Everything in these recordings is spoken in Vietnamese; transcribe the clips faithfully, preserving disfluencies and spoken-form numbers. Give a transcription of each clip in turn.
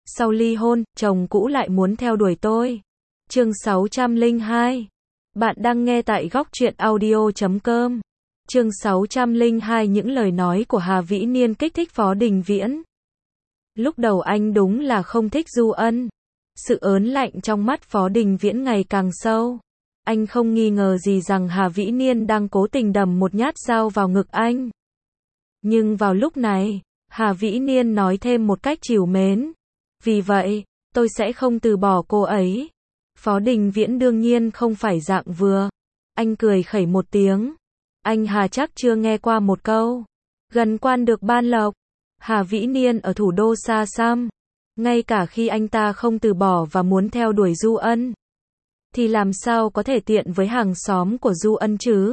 Sau ly hôn, chồng cũ lại muốn theo đuổi tôi. Chương sáu trăm lẻ hai. Bạn đang nghe tại góc truyện audio chấm com. Chương sáu trăm lẻ hai. Những lời nói của Hà Vĩ Niên kích thích Phó Đình Viễn. Lúc đầu anh đúng là không thích Du Ân. Sự ớn lạnh trong mắt Phó Đình Viễn ngày càng sâu. Anh không nghi ngờ gì rằng Hà Vĩ Niên đang cố tình đầm một nhát dao vào ngực anh. Nhưng vào lúc này, Hà Vĩ Niên nói thêm một cách trìu mến. Vì vậy, tôi sẽ không từ bỏ cô ấy. Phó Đình Viễn đương nhiên không phải dạng vừa. Anh cười khẩy một tiếng. Anh Hà chắc chưa nghe qua một câu. Gần quan được ban lộc. Hà Vĩ Niên ở thủ đô xa xăm. Ngay cả khi anh ta không từ bỏ và muốn theo đuổi Du Ân, thì làm sao có thể tiện với hàng xóm của Du Ân chứ?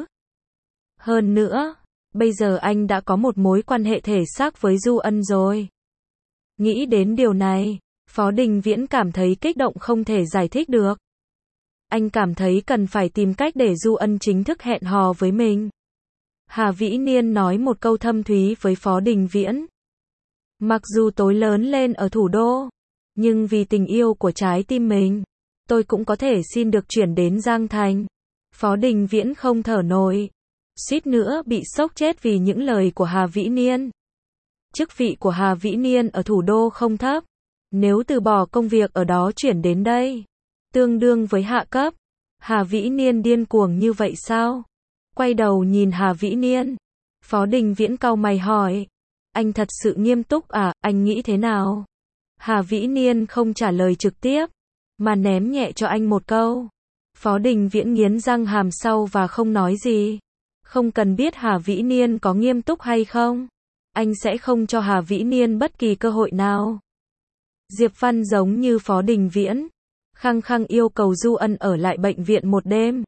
Hơn nữa, bây giờ anh đã có một mối quan hệ thể xác với Du Ân rồi. Nghĩ đến điều này, Phó Đình Viễn cảm thấy kích động không thể giải thích được. Anh cảm thấy cần phải tìm cách để Du Ân chính thức hẹn hò với mình. Hà Vĩ Niên nói một câu thâm thúy với Phó Đình Viễn. Mặc dù tôi lớn lên ở thủ đô, nhưng vì tình yêu của trái tim mình, tôi cũng có thể xin được chuyển đến Giang Thành. Phó Đình Viễn không thở nổi, suýt nữa bị sốc chết vì những lời của Hà Vĩ Niên. Chức vị của Hà Vĩ Niên ở thủ đô không thấp. Nếu từ bỏ công việc ở đó chuyển đến đây, tương đương với hạ cấp. Hà Vĩ Niên điên cuồng như vậy sao? Quay đầu nhìn Hà Vĩ Niên, Phó Đình Viễn cau mày hỏi. Anh thật sự nghiêm túc à, anh nghĩ thế nào? Hà Vĩ Niên không trả lời trực tiếp, mà ném nhẹ cho anh một câu. Phó Đình Viễn nghiến răng hàm sau và không nói gì. Không cần biết Hà Vĩ Niên có nghiêm túc hay không. Anh sẽ không cho Hà Vĩ Niên bất kỳ cơ hội nào. Diệp Văn giống như Phó Đình Viễn, khăng khăng yêu cầu Du Ân ở lại bệnh viện một đêm.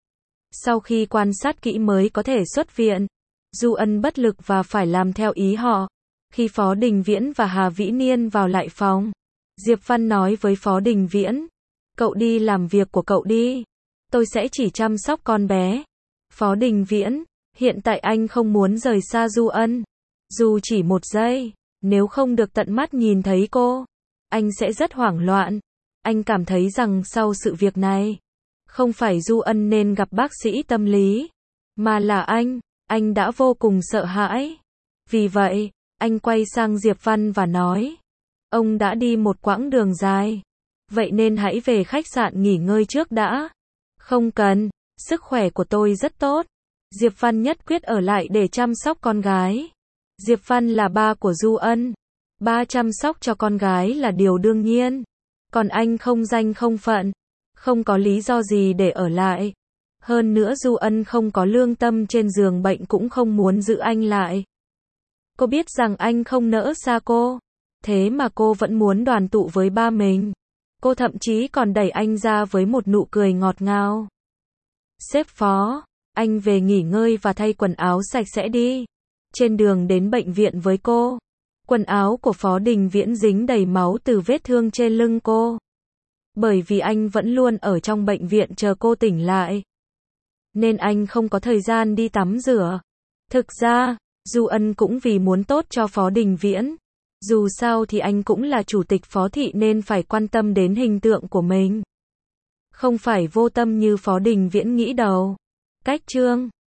Sau khi quan sát kỹ mới có thể xuất viện. Du Ân bất lực và phải làm theo ý họ. Khi Phó Đình Viễn và Hà Vĩ Niên vào lại phòng, Diệp Văn nói với Phó Đình Viễn, cậu đi làm việc của cậu đi, tôi sẽ chỉ chăm sóc con bé. Phó Đình Viễn, hiện tại anh không muốn rời xa Du Ân, dù chỉ một giây, nếu không được tận mắt nhìn thấy cô, anh sẽ rất hoảng loạn. Anh cảm thấy rằng sau sự việc này, không phải Du Ân nên gặp bác sĩ tâm lý, mà là anh. Anh đã vô cùng sợ hãi. Vì vậy, anh quay sang Diệp Văn và nói, ông đã đi một quãng đường dài, vậy nên hãy về khách sạn nghỉ ngơi trước đã. Không cần, sức khỏe của tôi rất tốt. Diệp Văn nhất quyết ở lại để chăm sóc con gái. Diệp Văn là ba của Du Ân. Ba chăm sóc cho con gái là điều đương nhiên. Còn anh không danh không phận, không có lý do gì để ở lại. Hơn nữa Du Ân không có lương tâm trên giường bệnh cũng không muốn giữ anh lại. Cô biết rằng anh không nỡ xa cô, thế mà cô vẫn muốn đoàn tụ với ba mình. Cô thậm chí còn đẩy anh ra với một nụ cười ngọt ngào. Sếp Phó, anh về nghỉ ngơi và thay quần áo sạch sẽ đi. Trên đường đến bệnh viện với cô, quần áo của Phó Đình Viễn dính đầy máu từ vết thương trên lưng cô. Bởi vì anh vẫn luôn ở trong bệnh viện chờ cô tỉnh lại, nên anh không có thời gian đi tắm rửa. Thực ra, Du Ân cũng vì muốn tốt cho Phó Đình Viễn. Dù sao thì anh cũng là chủ tịch Phó thị nên phải quan tâm đến hình tượng của mình. Không phải vô tâm như Phó Đình Viễn nghĩ đâu. Cách chương